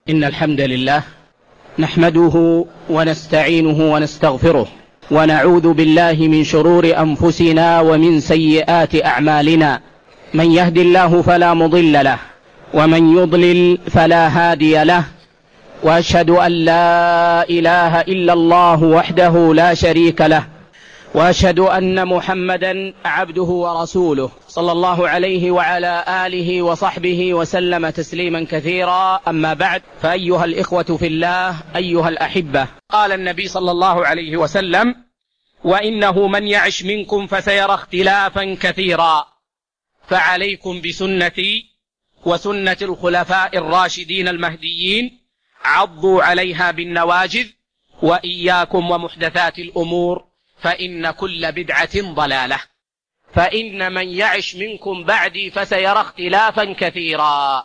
إن الحمد لله نحمده ونستعينه ونستغفره ونعوذ بالله من شرور أنفسنا ومن سيئات أعمالنا. من يهد الله فلا مضل له ومن يضلل فلا هادي له، وأشهد أن لا إله إلا الله وحده لا شريك له، وأشهد أن محمدا عبده ورسوله صلى الله عليه وعلى آله وصحبه وسلم تسليما كثيرا. أما بعد، فأيها الإخوة في الله، أيها الأحبة، قال النبي صلى الله عليه وسلم: وإنه من يعش منكم فسيرى اختلافا كثيرا، فعليكم بسنتي وسنة الخلفاء الراشدين المهديين، عضوا عليها بالنواجذ، وإياكم ومحدثات الأمور، فإن كل بدعة ضلالة، فإن من يعش منكم بعدي فسيرى اختلافا كثيرا.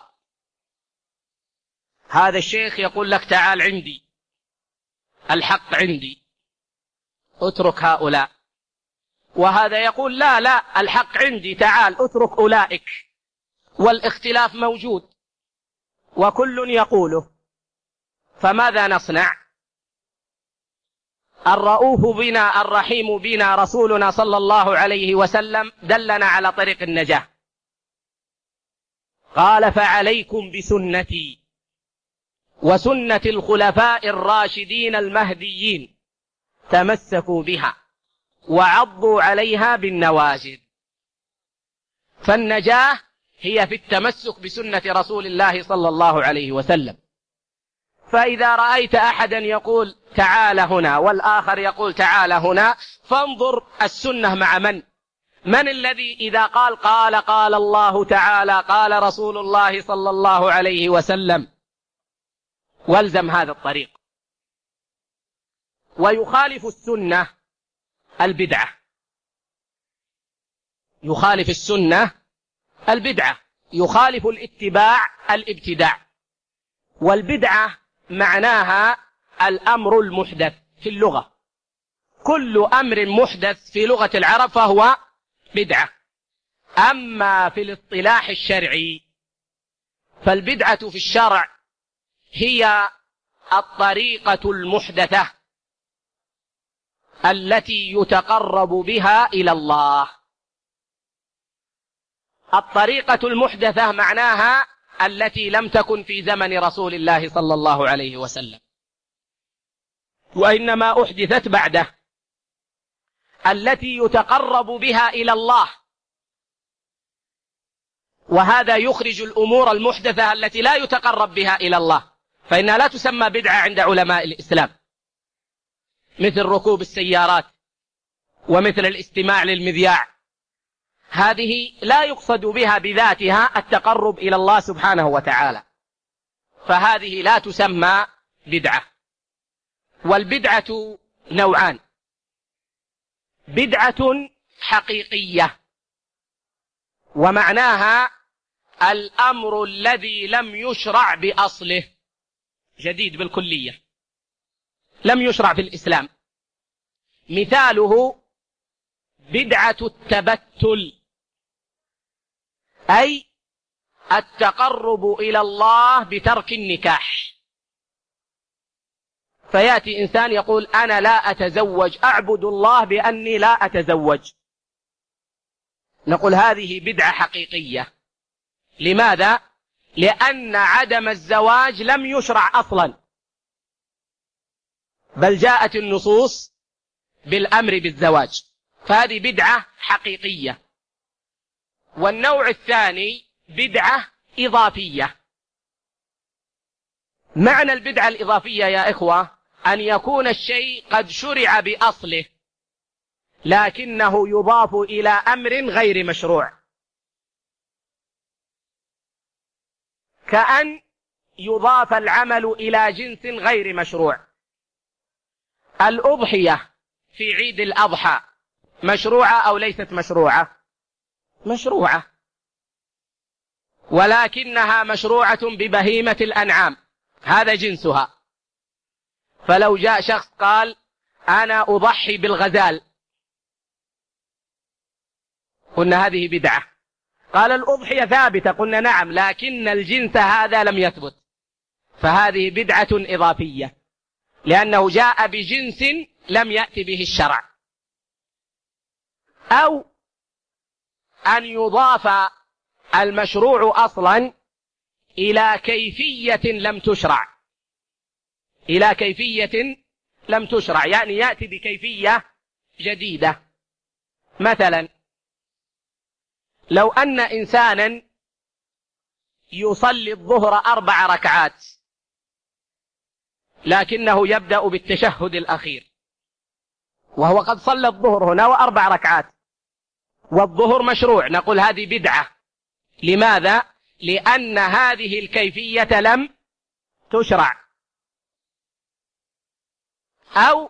هذا الشيخ يقول لك: تعال عندي، الحق عندي، اترك هؤلاء. وهذا يقول: لا الحق عندي، تعال اترك أولئك. والاختلاف موجود وكل يقوله، فماذا نصنع؟ الرؤوف بنا الرحيم بنا رسولنا صلى الله عليه وسلم دلنا على طريق النجاة، قال: فعليكم بسنتي وسنة الخلفاء الراشدين المهديين، تمسكوا بها وعضوا عليها بالنواجذ. فالنجاة هي في التمسك بسنة رسول الله صلى الله عليه وسلم. فإذا رأيت أحدا يقول تعال هنا والآخر يقول تعال هنا، فانظر السنة مع من الذي إذا قال الله تعالى، قال رسول الله صلى الله عليه وسلم، والزم هذا الطريق. ويخالف السنة البدعة، يخالف السنة البدعة، يخالف الاتباع الابتداع. والبدعة معناها الأمر المحدث في اللغة، كل أمر محدث في لغة العرب فهو بدعة. أما في الاصطلاح الشرعي فالبدعة في الشرع هي الطريقة المحدثة التي يتقرب بها إلى الله. الطريقة المحدثة معناها التي لم تكن في زمن رسول الله صلى الله عليه وسلم، وإنما أحدثت بعده، التي يتقرب بها إلى الله. وهذا يخرج الأمور المحدثة التي لا يتقرب بها إلى الله، فإنها لا تسمى بدعة عند علماء الإسلام، مثل ركوب السيارات ومثل الاستماع للمذياع. هذه لا يقصد بها بذاتها التقرب إلى الله سبحانه وتعالى، فهذه لا تسمى بدعة. والبدعة نوعان: بدعة حقيقية، ومعناها الأمر الذي لم يشرع بأصله، جديد بالكلية، لم يشرع في الإسلام. مثاله بدعة التبتل، أي التقرب إلى الله بترك النكاح. فيأتي إنسان يقول: أنا لا أتزوج، أعبد الله بأني لا أتزوج. نقول هذه بدعة حقيقية. لماذا؟ لأن عدم الزواج لم يشرع أصلا، بل جاءت النصوص بالأمر بالزواج، فهذه بدعة حقيقية. والنوع الثاني بدعة إضافية. معنى البدعة الإضافية يا إخوة أن يكون الشيء قد شرع بأصله لكنه يضاف إلى أمر غير مشروع، كأن يضاف العمل إلى جنس غير مشروع. الأضحية في عيد الأضحى مشروعة أو ليست مشروعة؟ مشروعة، ولكنها مشروعة ببهيمة الأنعام، هذا جنسها. فلو جاء شخص قال: أنا أضحي بالغزال، قلنا هذه بدعة. قال: الأضحية ثابتة، قلنا نعم، لكن الجنس هذا لم يثبت. فهذه بدعة إضافية، لأنه جاء بجنس لم يأتي به الشرع. أو أن يضاف المشروع أصلا إلى كيفية لم تشرع، إلى كيفية لم تشرع، يعني يأتي بكيفية جديدة. مثلا لو أن إنسانا يصلي الظهر 4 ركعات لكنه يبدأ بالتشهد الأخير، وهو قد صلى الظهر هنا 4 ركعات، والظهر مشروع، نقول هذه بدعة. لماذا؟ لأن هذه الكيفية لم تشرع. أو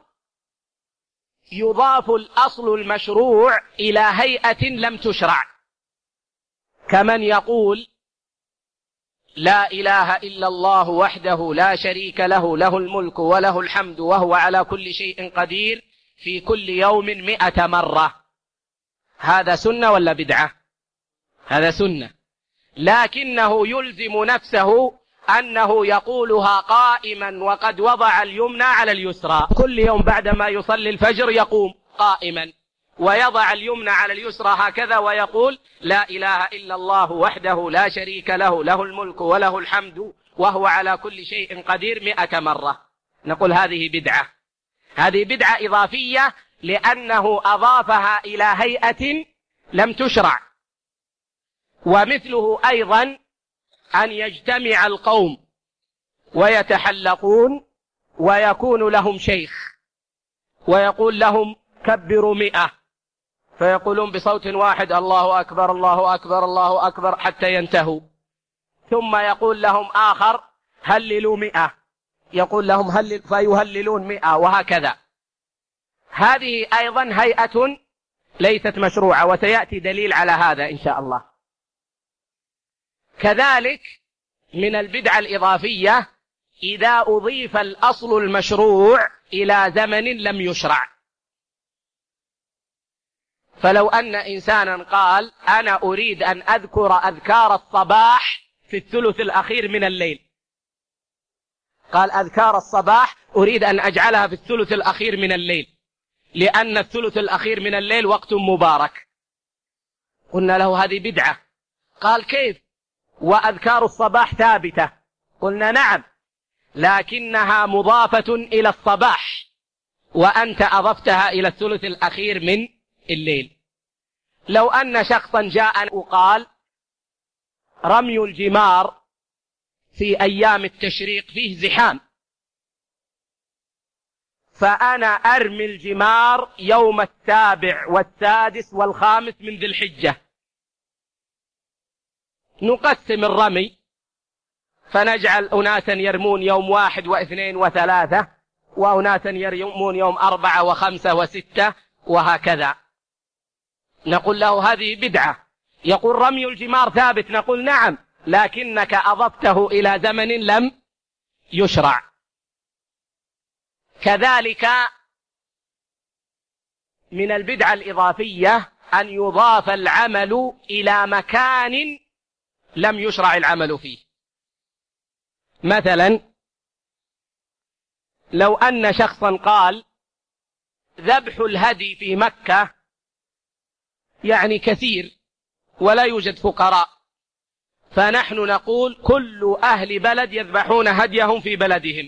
يضاف الأصل المشروع إلى هيئة لم تشرع، كمن يقول لا إله إلا الله وحده لا شريك له، له الملك وله الحمد وهو على كل شيء قدير، في كل يوم 100 مرة. هذا سنة ولا بدعة؟ هذا سنة، لكنه يلزم نفسه أنه يقولها قائما وقد وضع اليمنى على اليسرى. كل يوم بعدما يصلي الفجر يقوم قائما ويضع اليمنى على اليسرى هكذا ويقول لا إله إلا الله وحده لا شريك له، له الملك وله الحمد وهو على كل شيء قدير 100 مرة. نقول هذه بدعة، هذه بدعة إضافية، لأنه أضافها إلى هيئة لم تشرع. ومثله أيضا أن يجتمع القوم ويتحلقون ويكون لهم شيخ ويقول لهم كبروا 100، فيقولون بصوت واحد الله أكبر الله أكبر الله أكبر حتى ينتهوا، ثم يقول لهم آخر هللوا 100، يقول لهم هلل فيهللون 100، وهكذا. هذه أيضا هيئة ليست مشروعة، وسيأتي دليل على هذا إن شاء الله. كذلك من البدعة الإضافية إذا أضيف الأصل المشروع إلى زمن لم يشرع. فلو أن إنسانا قال أنا أريد أن أذكر أذكار الصباح في الثلث الأخير من الليل، قال أذكار الصباح أريد أن أجعلها في الثلث الأخير من الليل، لأن الثلث الأخير من الليل وقت مبارك. قلنا له هذه بدعة. قال كيف وأذكار الصباح ثابتة؟ قلنا نعم، لكنها مضافة إلى الصباح، وأنت أضفتها إلى الثلث الأخير من الليل. لو أن شخصا جاء وقال رمي الجمار في أيام التشريق فيه زحام، فأنا أرمي الجمار يوم 7 و6 و5 من ذي الحجة، نقسم الرمي فنجعل أناسا يرمون يوم 1 و2 و3، وأناسا يرمون يوم 4 و5 و6، وهكذا. نقول له هذه بدعة. يقول رمي الجمار ثابت، نقول نعم، لكنك أضفته إلى زمن لم يشرع. كذلك من البدعة الإضافية أن يضاف العمل إلى مكان لم يشرع العمل فيه. مثلا لو أن شخصا قال ذبح الهدي في مكة يعني كثير ولا يوجد فقراء، فنحن نقول كل أهل بلد يذبحون هديهم في بلدهم،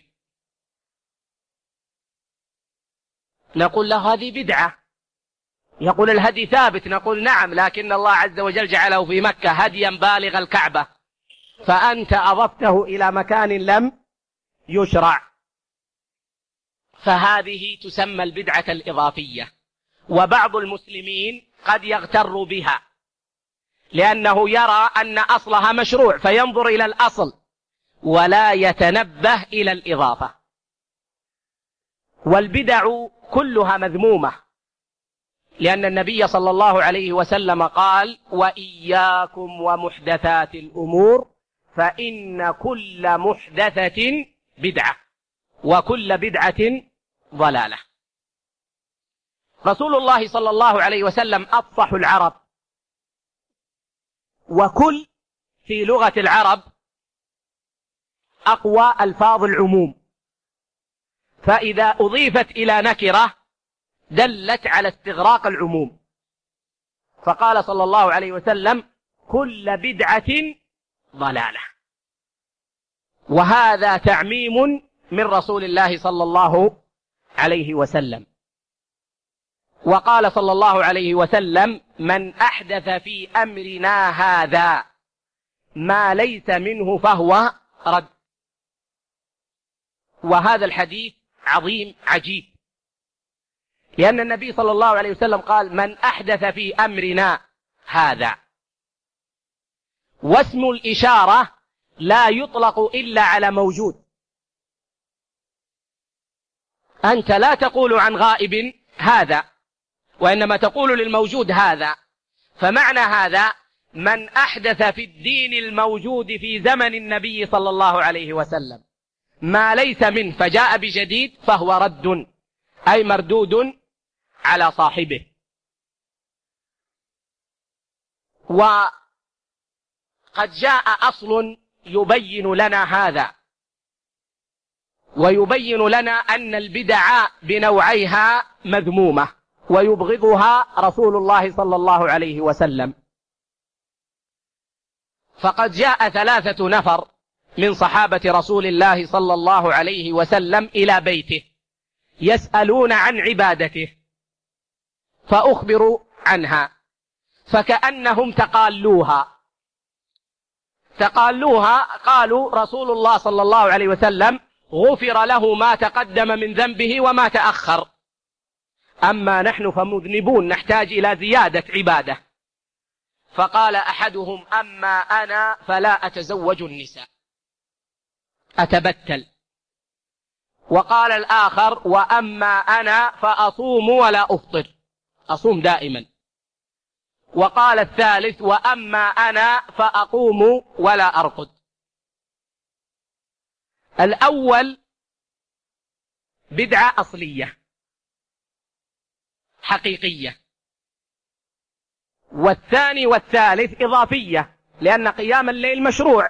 نقول له هذه بدعة. يقول الهدي ثابت، نقول نعم، لكن الله عز وجل جعله في مكة هديا بالغ الكعبة، فأنت أضفته إلى مكان لم يشرع، فهذه تسمى البدعة الإضافية. وبعض المسلمين قد يغتر بها لأنه يرى أن أصلها مشروع، فينظر إلى الأصل ولا يتنبه إلى الإضافة. والبدع كلها مذمومة، لأن النبي صلى الله عليه وسلم قال وإياكم ومحدثات الأمور فإن كل محدثة بدعة وكل بدعة ضلالة. رسول الله صلى الله عليه وسلم أفصح العرب، وكل في لغة العرب أقوى ألفاظ العموم، فإذا أضيفت إلى نكرة دلت على استغراق العموم. فقال صلى الله عليه وسلم: كل بدعة ضلالة. وهذا تعميم من رسول الله صلى الله عليه وسلم. وقال صلى الله عليه وسلم: من أحدث في أمرنا هذا ما ليس منه فهو رد. وهذا الحديث عظيم عجيب، لأن النبي صلى الله عليه وسلم قال: من أحدث في أمرنا هذا. واسم الإشارة لا يطلق إلا على موجود. أنت لا تقول عن غائب هذا، وإنما تقول للموجود هذا. فمعنى هذا: من أحدث في الدين الموجود في زمن النبي صلى الله عليه وسلم ما ليس منه فجاء بجديد فهو رد، أي مردود على صاحبه. وقد جاء أصل يبين لنا هذا، ويبين لنا أن البدع بنوعيها مذمومة ويبغضها رسول الله صلى الله عليه وسلم. فقد جاء 3 نفر من صحابة رسول الله صلى الله عليه وسلم إلى بيته يسألون عن عبادته، فأخبروا عنها، فكأنهم تقالوها. قالوا: رسول الله صلى الله عليه وسلم غفر له ما تقدم من ذنبه وما تأخر، أما نحن فمذنبون نحتاج إلى زيادة عبادة. فقال أحدهم: أما أنا فلا أتزوج النساء، أتبتل. وقال الآخر: وأما أنا فأصوم ولا أفطر، أصوم دائما. وقال الثالث: وأما أنا فأقوم ولا أرقد. الأول بدعة أصلية حقيقية، والثاني والثالث إضافية، لأن قيام الليل مشروع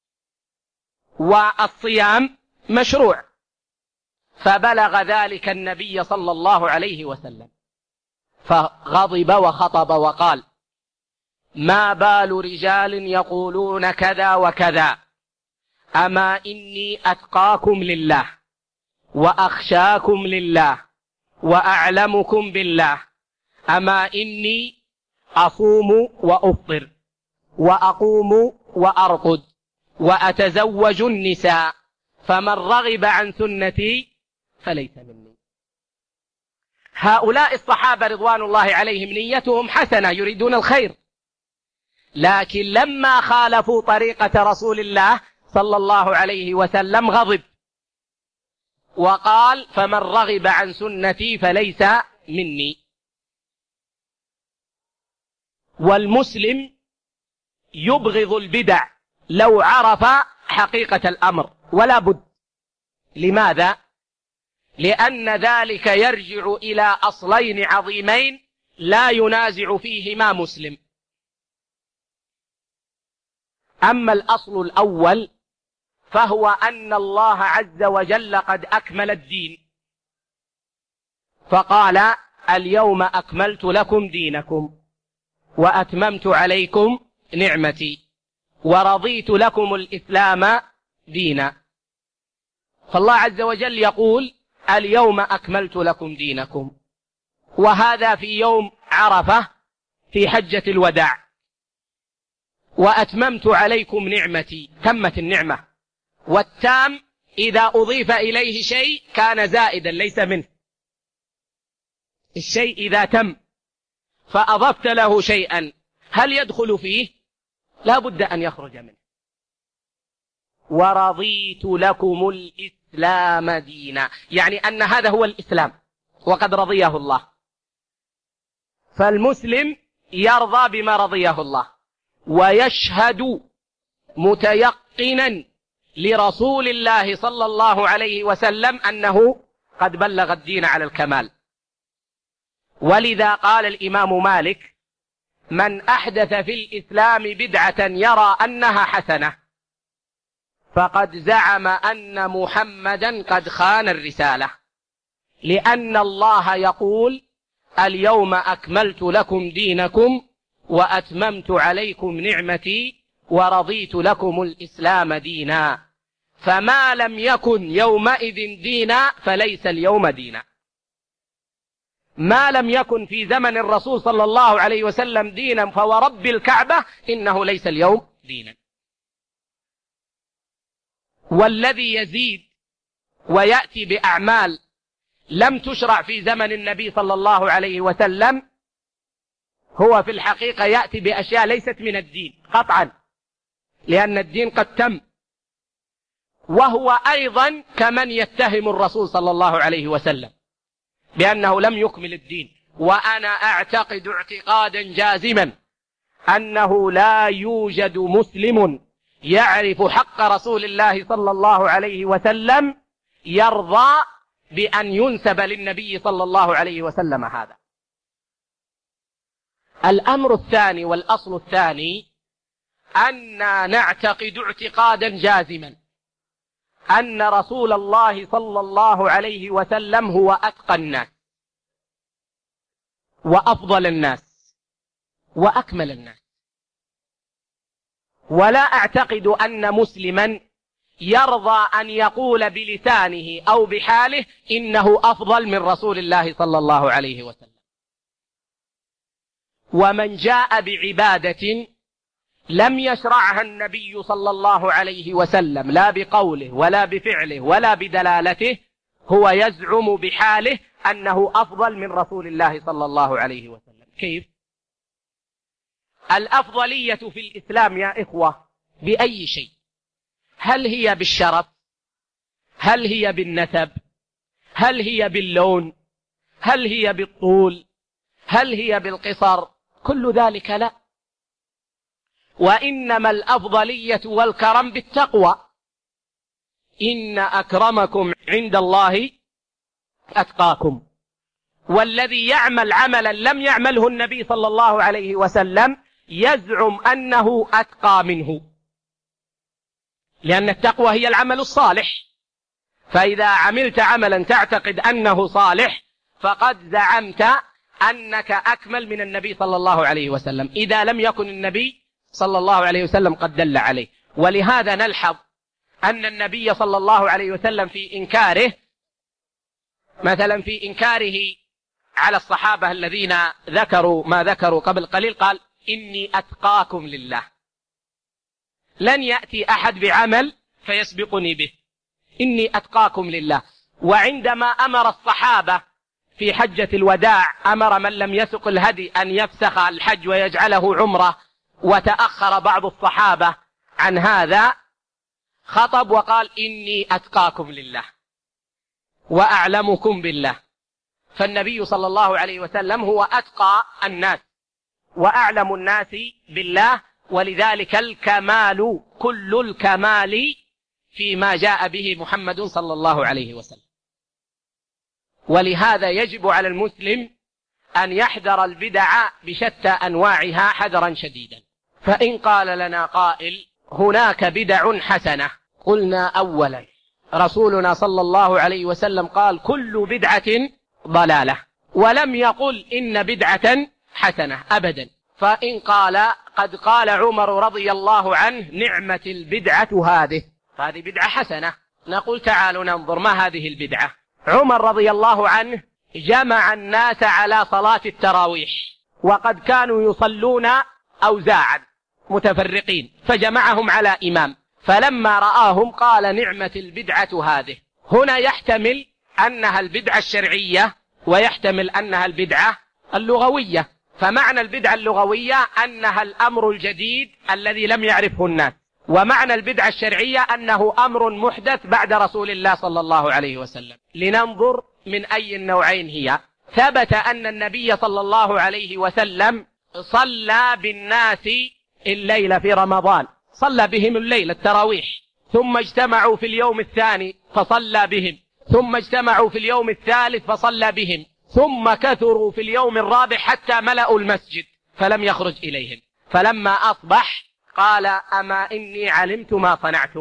والصيام مشروع. فبلغ ذلك النبي صلى الله عليه وسلم فغضب وخطب وقال: ما بال رجال يقولون كذا وكذا، أما إني أتقاكم لله وأخشاكم لله وأعلمكم بالله، أما إني أصوم وأفطر وأقوم وأرقد وأتزوج النساء، فمن رغب عن سنتي فليس مني. هؤلاء الصحابة رضوان الله عليهم نيتهم حسنة، يريدون الخير، لكن لما خالفوا طريقة رسول الله صلى الله عليه وسلم غضب وقال: فمن رغب عن سنتي فليس مني. والمسلم يبغض البدع لو عرف حقيقة الأمر، ولا بد. لماذا؟ لأن ذلك يرجع إلى أصلين عظيمين لا ينازع فيهما مسلم. أما الأصل الأول فهو أن الله عز وجل قد أكمل الدين، فقال: اليوم أكملت لكم دينكم وأتممت عليكم نعمتي ورضيت لكم الإسلام دينا. فالله عز وجل يقول: اليوم أكملت لكم دينكم، وهذا في يوم عرفة في حجة الوداع. وأتممت عليكم نعمتي، تمت النعمة، والتام إذا أضيف إليه شيء كان زائدا ليس منه. الشيء إذا تم فأضفت له شيئا هل يدخل فيه؟ لا بد أن يخرج منه. ورضيت لكم الإسلام دينا، يعني أن هذا هو الإسلام وقد رضيه الله. فالمسلم يرضى بما رضيه الله، ويشهد متيقنا لرسول الله صلى الله عليه وسلم أنه قد بلغ الدين على الكمال. ولذا قال الإمام مالك: من أحدث في الإسلام بدعة يرى أنها حسنة فقد زعم أن محمدا قد خان الرسالة، لأن الله يقول: اليوم أكملت لكم دينكم وأتممت عليكم نعمتي ورضيت لكم الإسلام دينا، فما لم يكن يومئذ دينا فليس اليوم دينا. ما لم يكن في زمن الرسول صلى الله عليه وسلم دينا فورب الكعبة إنه ليس اليوم دينا. والذي يزيد ويأتي بأعمال لم تشرع في زمن النبي صلى الله عليه وسلم هو في الحقيقة يأتي بأشياء ليست من الدين قطعا، لأن الدين قد تم. وهو أيضا كمن يتهم الرسول صلى الله عليه وسلم بأنه لم يكمل الدين. وأنا أعتقد اعتقادا جازما أنه لا يوجد مسلم يعرف حق رسول الله صلى الله عليه وسلم يرضى بأن ينسب للنبي صلى الله عليه وسلم هذا. الأمر الثاني والأصل الثاني أننا نعتقد اعتقادا جازما أن رسول الله صلى الله عليه وسلم هو أتقى الناس وأفضل الناس وأكمل الناس. ولا أعتقد أن مسلما يرضى أن يقول بلسانه أو بحاله إنه أفضل من رسول الله صلى الله عليه وسلم. ومن جاء بعبادة لم يشرعها النبي صلى الله عليه وسلم لا بقوله ولا بفعله ولا بدلالته هو يزعم بحاله أنه أفضل من رسول الله صلى الله عليه وسلم. كيف؟ الأفضلية في الإسلام يا إخوة بأي شيء؟ هل هي بالشرف؟ هل هي بالنسب؟ هل هي باللون؟ هل هي بالطول؟ هل هي بالقصر؟ كل ذلك لا، وإنما الأفضلية والكرم بالتقوى. إن أكرمكم عند الله أتقاكم. والذي يعمل عملا لم يعمله النبي صلى الله عليه وسلم يزعم أنه أتقى منه، لأن التقوى هي العمل الصالح. فإذا عملت عملا تعتقد أنه صالح فقد زعمت أنك أكمل من النبي صلى الله عليه وسلم إذا لم يكن النبي صلى الله عليه وسلم قد دل عليه. ولهذا نلحظ أن النبي صلى الله عليه وسلم في إنكاره، مثلا في إنكاره على الصحابة الذين ذكروا ما ذكروا قبل قليل، قال: إني أتقاكم لله. لن يأتي أحد بعمل فيسبقني به، إني أتقاكم لله. وعندما أمر الصحابة في حجة الوداع أمر من لم يسق الهدي أن يفسخ الحج ويجعله عمرة، وتأخر بعض الصحابة عن هذا، خطب وقال: إني أتقاكم لله وأعلمكم بالله. فالنبي صلى الله عليه وسلم هو أتقى الناس وأعلم الناس بالله، ولذلك الكمال كل الكمال فيما جاء به محمد صلى الله عليه وسلم. ولهذا يجب على المسلم أن يحذر البدع بشتى أنواعها حذرا شديدا. فإن قال لنا قائل: هناك بدع حسنة، قلنا: أولا رسولنا صلى الله عليه وسلم قال: كل بدعة ضلالة، ولم يقل إن بدعة حسنة أبدا. فإن قال: قد قال عمر رضي الله عنه: نعمة البدعة هذه بدعة حسنة، نقول: تعالوا ننظر ما هذه البدعة. عمر رضي الله عنه جمع الناس على صلاة التراويح، وقد كانوا يصلون أوزاعا متفرقين، فجمعهم على إمام، فلما رآهم قال: نعمة البدعة هذه. هنا يحتمل أنها البدعة الشرعية ويحتمل أنها البدعة اللغوية. فمعنى البدعة اللغوية أنها الأمر الجديد الذي لم يعرفه الناس، ومعنى البدعة الشرعية أنه أمر محدث بعد رسول الله صلى الله عليه وسلم. لننظر من أي النوعين هي. ثبت أن النبي صلى الله عليه وسلم صلى بالناس الليل في رمضان، صلى بهم الليل التراويح، ثم اجتمعوا في اليوم الثاني فصلى بهم، ثم اجتمعوا في اليوم الثالث فصلى بهم، ثم كثروا في اليوم الرابع حتى ملأوا المسجد فلم يخرج إليهم. فلما أصبح قال: أما إني علمت ما صنعتم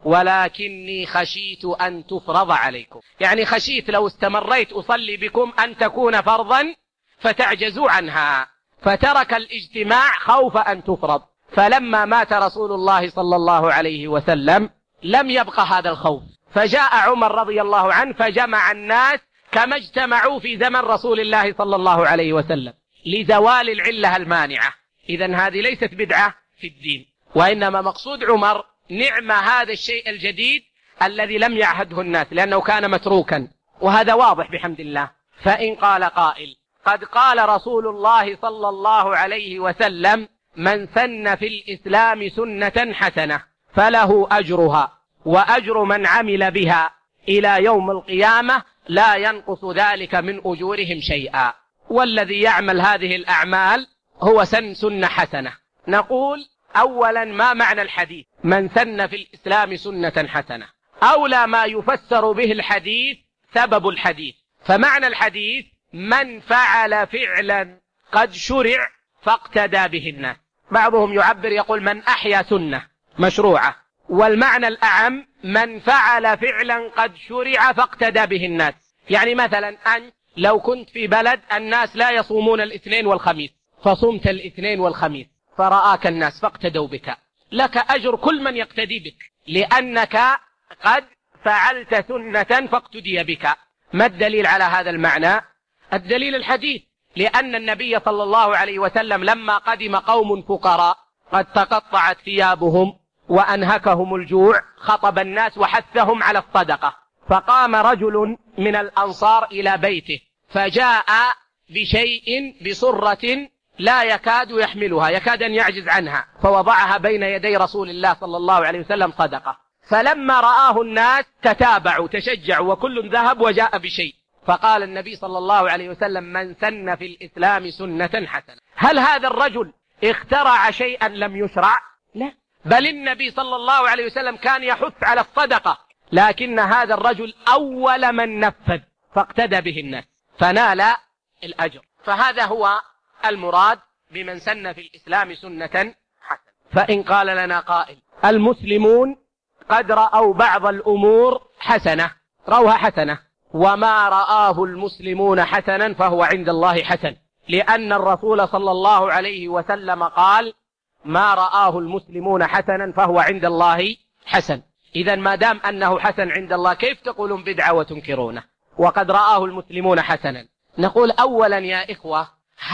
ولكني خشيت أن تفرض عليكم، يعني خشيت لو استمريت أصلي بكم أن تكون فرضا فتعجزوا عنها، فترك الاجتماع خوف أن تفرض. فلما مات رسول الله صلى الله عليه وسلم لم يبق هذا الخوف، فجاء عمر رضي الله عنه فجمع الناس كما اجتمعوا في زمن رسول الله صلى الله عليه وسلم لزوال العلة المانعة. إذن هذه ليست بدعة في الدين، وإنما مقصود عمر نعم هذا الشيء الجديد الذي لم يعهده الناس، لأنه كان متروكا، وهذا واضح بحمد الله. فإن قال قائل: قد قال رسول الله صلى الله عليه وسلم: من سن في الإسلام سنة حسنة فله أجرها وأجر من عمل بها إلى يوم القيامة لا ينقص ذلك من أجورهم شيئا. والذي يعمل هذه الأعمال هو سنة حسنة. نقول: أولا، ما معنى الحديث من سن في الإسلام سنة حسنة؟ أولى ما يفسر به الحديث سبب الحديث. فمعنى الحديث من فعل فعلا قد شرع فاقتدى به الناس. بعضهم يعبر يقول من أحيا سنة مشروعة، والمعنى الأعم من فعل فعلا قد شرع فاقتدى به الناس. يعني مثلا أنت لو كنت في بلد الناس لا يصومون الاثنين والخميس، فصمت الاثنين والخميس فرآك الناس فاقتدوا بك، لك أجر كل من يقتدي بك، لأنك قد فعلت سنة فاقتدي بك. ما الدليل على هذا المعنى؟ الدليل الحديث، لأن النبي صلى الله عليه وسلم لما قدم قوم فقراء قد تقطعت ثيابهم وأنهكهم الجوع خطب الناس وحثهم على الصدقة، فقام رجل من الأنصار إلى بيته فجاء بشيء بصرة لا يكاد يحملها، يكاد أن يعجز عنها، فوضعها بين يدي رسول الله صلى الله عليه وسلم صدقة. فلما رآه الناس تتابعوا تشجعوا وكل ذهب وجاء بشيء، فقال النبي صلى الله عليه وسلم: من سن في الإسلام سنة حسنة. هل هذا الرجل اخترع شيئا لم يشرع؟ لا، بل النبي صلى الله عليه وسلم كان يحث على الصدقة، لكن هذا الرجل أول من نفذ فاقتدى به الناس فنال الأجر. فهذا هو المراد بمن سن في الإسلام سنة حسنة. فإن قال لنا قائل: المسلمون قد رأوا بعض الأمور حسنة، رأوها حسنة، وما رآه المسلمون حسنا فهو عند الله حسن، لأن الرسول صلى الله عليه وسلم قال: ما رآه المسلمون حسنا فهو عند الله حسن. إذا ما دام أنه حسن عند الله كيف تقولون بدعة وتنكرونه وقد رآه المسلمون حسنا؟ نقول: أولا يا إخوة،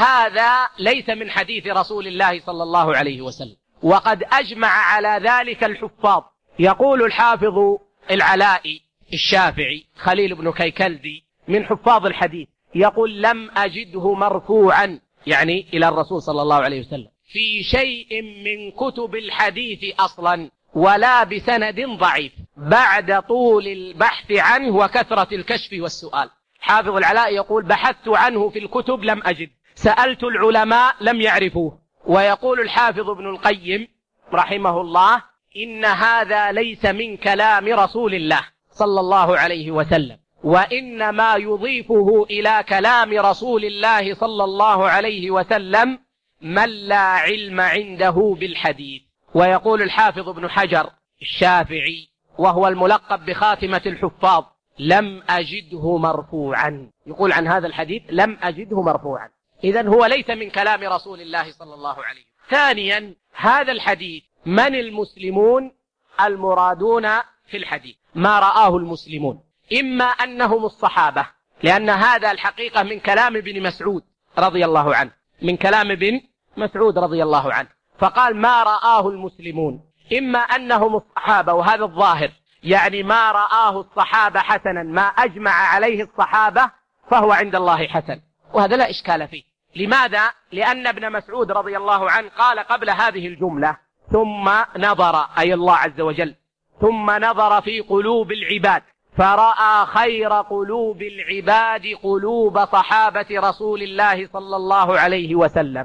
هذا ليس من حديث رسول الله صلى الله عليه وسلم، وقد أجمع على ذلك الحفاظ. يقول الحافظ العلائي الشافعي خليل بن كيكلدي من حفاظ الحديث، يقول: لم أجده مرفوعا، يعني إلى الرسول صلى الله عليه وسلم، في شيء من كتب الحديث أصلا ولا بسند ضعيف، بعد طول البحث عنه وكثرة الكشف والسؤال. حافظ العلاء يقول: بحثت عنه في الكتب لم أجد، سألت العلماء لم يعرفوه. ويقول الحافظ ابن القيم رحمه الله: إن هذا ليس من كلام رسول الله صلى الله عليه وسلم، وإنما يضيفه إلى كلام رسول الله صلى الله عليه وسلم من لا علم عنده بالحديث. ويقول الحافظ ابن حجر الشافعي وهو الملقب بخاتمة الحفاظ: لم أجده مرفوعا، يقول عن هذا الحديث: لم أجده مرفوعا. إذن هو ليس من كلام رسول الله صلى الله عليه وسلم. ثانيا، هذا الحديث من المسلمون المرادون في الحديث؟ ما رآه المسلمون، إما أنهم الصحابة، لأن هذا الحقيقة من كلام ابن مسعود رضي الله عنه، من كلام ابن مسعود رضي الله عنه، فقال: ما رآه المسلمون، إما أنهم الصحابة، وهذا الظاهر، يعني ما رآه الصحابة حسنا، ما أجمع عليه الصحابة فهو عند الله حسن، وهذا لا إشكال فيه. لماذا؟ لأن ابن مسعود رضي الله عنه قال قبل هذه الجملة: ثم نظر، أي الله عز وجل، ثم نظر في قلوب العباد فرأى خير قلوب العباد قلوب صحابة رسول الله صلى الله عليه وسلم،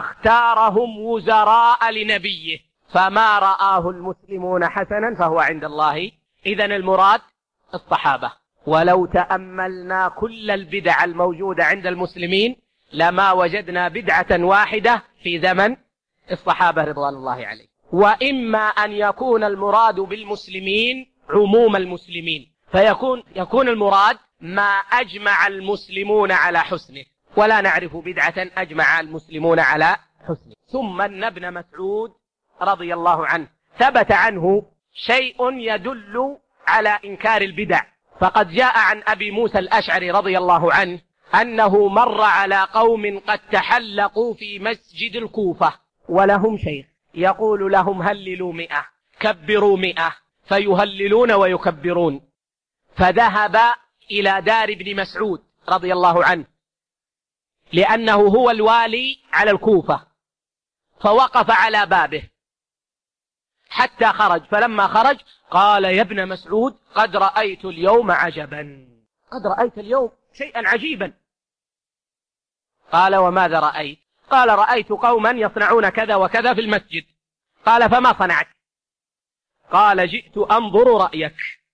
فاختارهم وزراء لنبيه، فما رآه المسلمون حسنا فهو عند الله. إذن المراد الصحابة. ولو تأملنا كل البدع الموجودة عند المسلمين لما وجدنا بدعة واحدة في زمن الصحابة رضوان الله عليه. وإما أن يكون المراد بالمسلمين عموم المسلمين، يكون المراد ما أجمع المسلمون على حسنه، ولا نعرف بدعة أجمع المسلمون على حسنه. ثم أن ابن مسعود رضي الله عنه ثبت عنه شيء يدل على إنكار البدع، فقد جاء عن أبي موسى الأشعري رضي الله عنه أنه مر على قوم قد تحلقوا في مسجد الكوفة ولهم شيخ يقول لهم هللوا 100 كبروا 100، فيهللون ويكبرون، فذهب إلى دار ابن مسعود رضي الله عنه لأنه هو الوالي على الكوفة، فوقف على بابه حتى خرج، فلما خرج قال يا ابن مسعود قد رأيت اليوم عجبا، قد رأيت اليوم شيئا عجيبا. قال وماذا رأيت؟ قال رأيت قوما يصنعون كذا وكذا في المسجد. قال فما صنعت؟ قال جئت أنظر رأيك،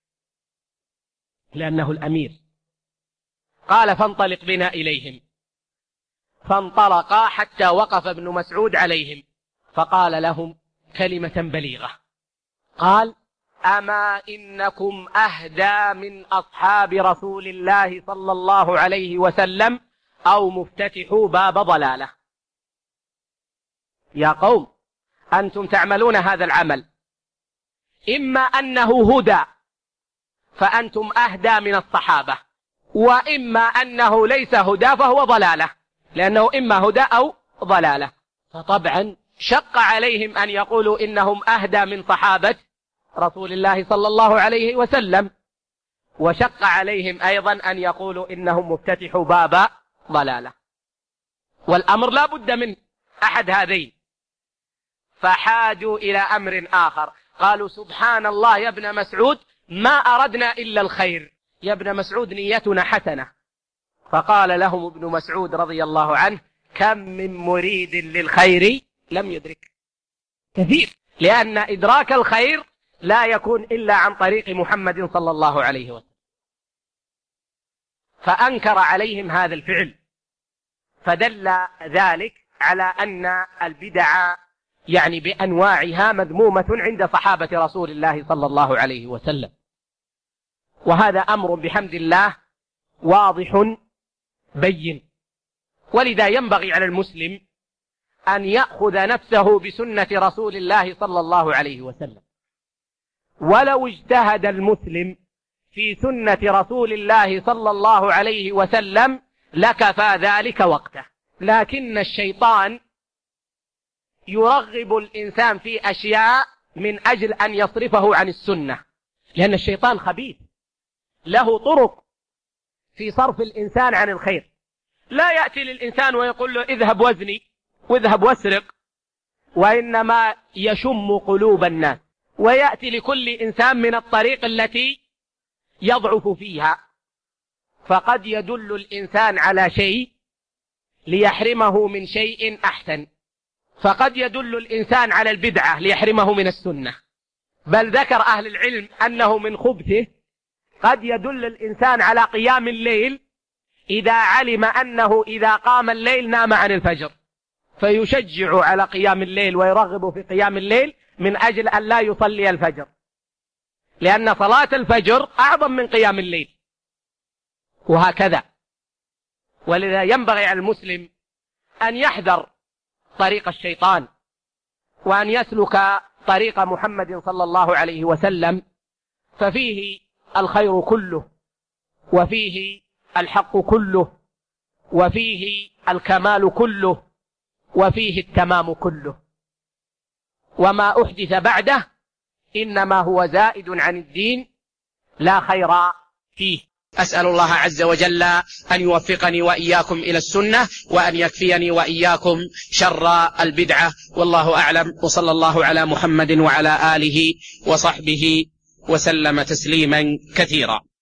لأنه الأمير. قال فانطلق بنا إليهم، فانطلقا حتى وقف ابن مسعود عليهم فقال لهم كلمة بليغة، قال أما إنكم أهدى من أصحاب رسول الله صلى الله عليه وسلم أو مفتتحوا باب ضلالة. يا قوم أنتم تعملون هذا العمل، إما أنه هدى فأنتم أهدى من الصحابة، وإما أنه ليس هدى فهو ضلالة، لأنه إما هدى أو ضلالة. فطبعا شق عليهم أن يقولوا إنهم أهدى من صحابة رسول الله صلى الله عليه وسلم، وشق عليهم أيضا أن يقولوا إنهم مفتتحوا باب ضلالة، والأمر لا بد من أحد هذين. فحاجوا إلى أمر آخر، قالوا سبحان الله يا ابن مسعود ما أردنا إلا الخير، يا ابن مسعود نيتنا حسنة. فقال لهم ابن مسعود رضي الله عنه كم من مريد للخير لم يدرك، كثير، لأن إدراك الخير لا يكون إلا عن طريق محمد صلى الله عليه وسلم. فأنكر عليهم هذا الفعل، فدل ذلك على أن البدع يعني بأنواعها مذمومة عند صحابة رسول الله صلى الله عليه وسلم، وهذا أمر بحمد الله واضح بين. ولذا ينبغي على المسلم أن يأخذ نفسه بسنة رسول الله صلى الله عليه وسلم، ولو اجتهد المسلم في سنة رسول الله صلى الله عليه وسلم لكفى ذلك وقته. لكن الشيطان يرغب الإنسان في أشياء من أجل أن يصرفه عن السنة، لأن الشيطان خبيث له طرق في صرف الإنسان عن الخير. لا يأتي للإنسان ويقول له اذهب وزني واذهب واسرق، وإنما يشم قلوب الناس، ويأتي لكل إنسان من الطريق التي يضعف فيها. فقد يدل الإنسان على شيء ليحرمه من شيء أحسن، فقد يدل الإنسان على البدعة ليحرمه من السنة. بل ذكر أهل العلم أنه من خبثه قد يدل الإنسان على قيام الليل إذا علم أنه إذا قام الليل نام عن الفجر، فيشجع على قيام الليل ويرغب في قيام الليل من أجل أن لا يصلي الفجر، لأن صلاة الفجر أعظم من قيام الليل، وهكذا. ولذا ينبغي على المسلم أن يحذر طريق الشيطان، وأن يسلك طريق محمد صلى الله عليه وسلم، ففيه الخير كله، وفيه الحق كله، وفيه الكمال كله، وفيه التمام كله. وما أحدث بعده إنما هو زائد عن الدين لا خير فيه. أسأل الله عز وجل أن يوفقني وإياكم إلى السنة، وأن يكفيني وإياكم شر البدعة، والله أعلم. وصلى الله على محمد وعلى آله وصحبه وسلم تسليما كثيرا.